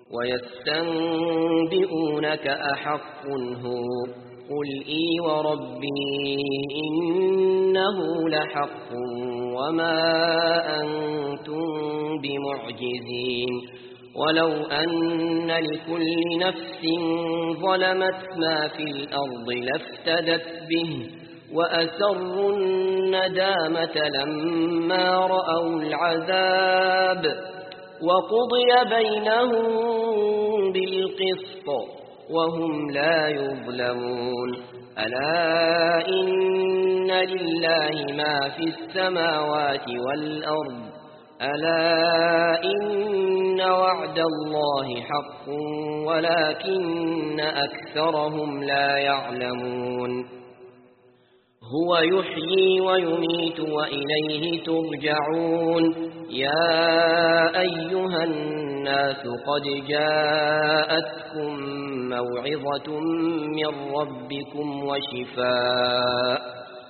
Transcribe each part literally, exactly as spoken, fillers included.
ويستنبئونك أحق هو قل إي وربي إنه لحق وما أنتم بمعجزين ولو أن لكل نفس ظلمت ما في الأرض لافتدت به وأسروا الندامة لما رأوا العذاب وقضي بينهم بالقسط وهم لا يظلمون ألا إن لله ما في السماوات والأرض ألا إن وعد الله حق ولكن أكثرهم لا يعلمون هو يحيي ويميت وإليه ترجعون يا أيها الناس قد جاءتكم موعظة من ربكم وشفاء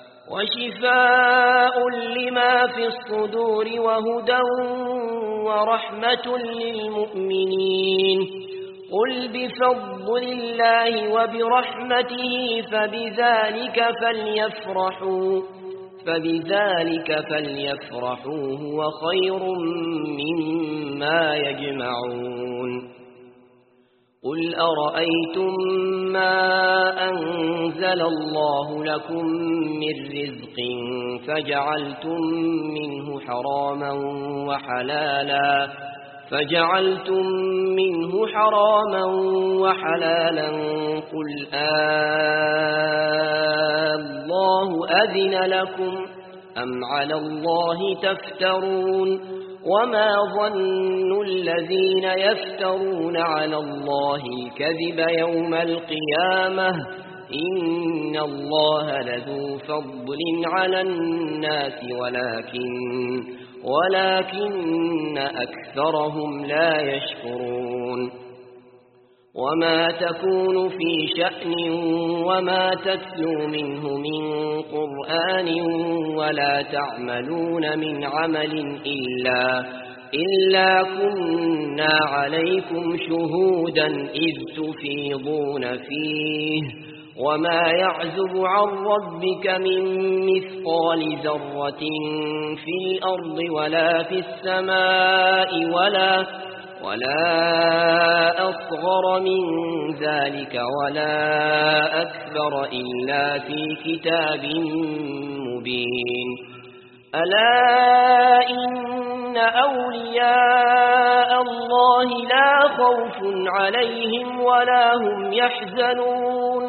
وشفاء لما في الصدور وهدى ورحمة للمؤمنين قل بفضل الله وبرحمته فبذلك فليفرحوا فبذلك فليفرحوا هو خير مما يجمعون قل أرأيتم ما أنزل الله لكم من رزق فجعلتم منه حراما وحلالا فجعلتم منه حراما وحلالا قل الله أذن لكم أم على الله تفترون وما ظن الذين يفترون على الله الكذب يوم القيامة إن الله لذو فضل على الناس ولكن ولكن أكثرهم لا يشكرون وما تكون في شأن وما تتلو منه من قرآن ولا تعملون من عمل إلا إلا كنا عليكم شهودا إذ تفيضون فيه وما يعزب عن ربك من مثقال ذرة في الأرض ولا في السماء ولا ولا أصغر من ذلك ولا أكبر إلا في كتاب مبين ألا إن أولياء الله لا خوف عليهم ولا هم يحزنون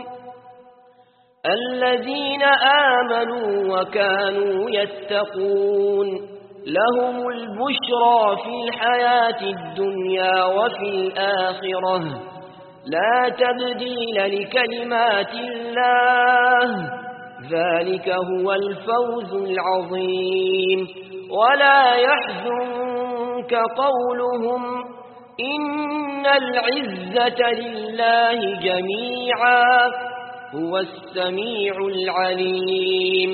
الذين آمنوا وكانوا يتقون لهم البشرى في الحياة الدنيا وفي الآخرة لا تبديل لكلمات الله ذلك هو الفوز العظيم ولا يحزنك قولهم إن العزة لله جميعا هو السميع العليم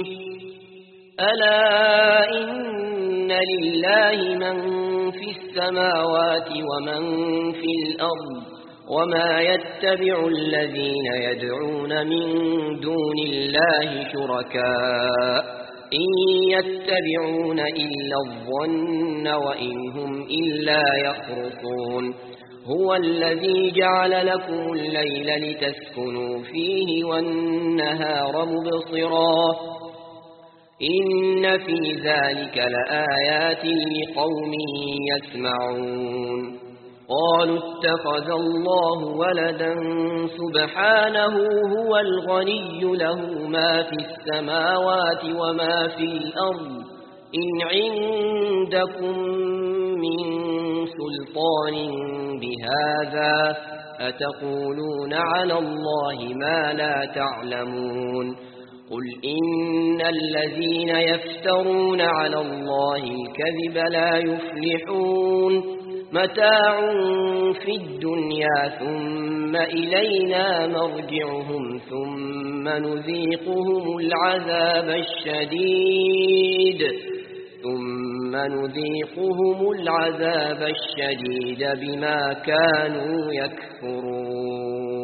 ألا إن لله من في السماوات ومن في الأرض وما يتبع الذين يدعون من دون الله شركاء إن يتبعون إلا الظن وإن هم إلا يخرصون هو الذي جعل لكم الليل لتسكنوا فيه والنهار مبصرا إن في ذلك لآيات لقوم يسمعون قالوا اتخذ الله ولدا سبحانه هو الغني له ما في السماوات وما في الأرض إن عندكم من سلطان بهذا أتقولون على الله ما لا تعلمون قل إن الذين يفترون على الله الكذب لا يفلحون متاع في الدنيا ثم إلينا مرجعهم ثم نذيقهم العذاب الشديد ثم ثم نذيقهم العذاب الشديد بما كانوا يكفرون.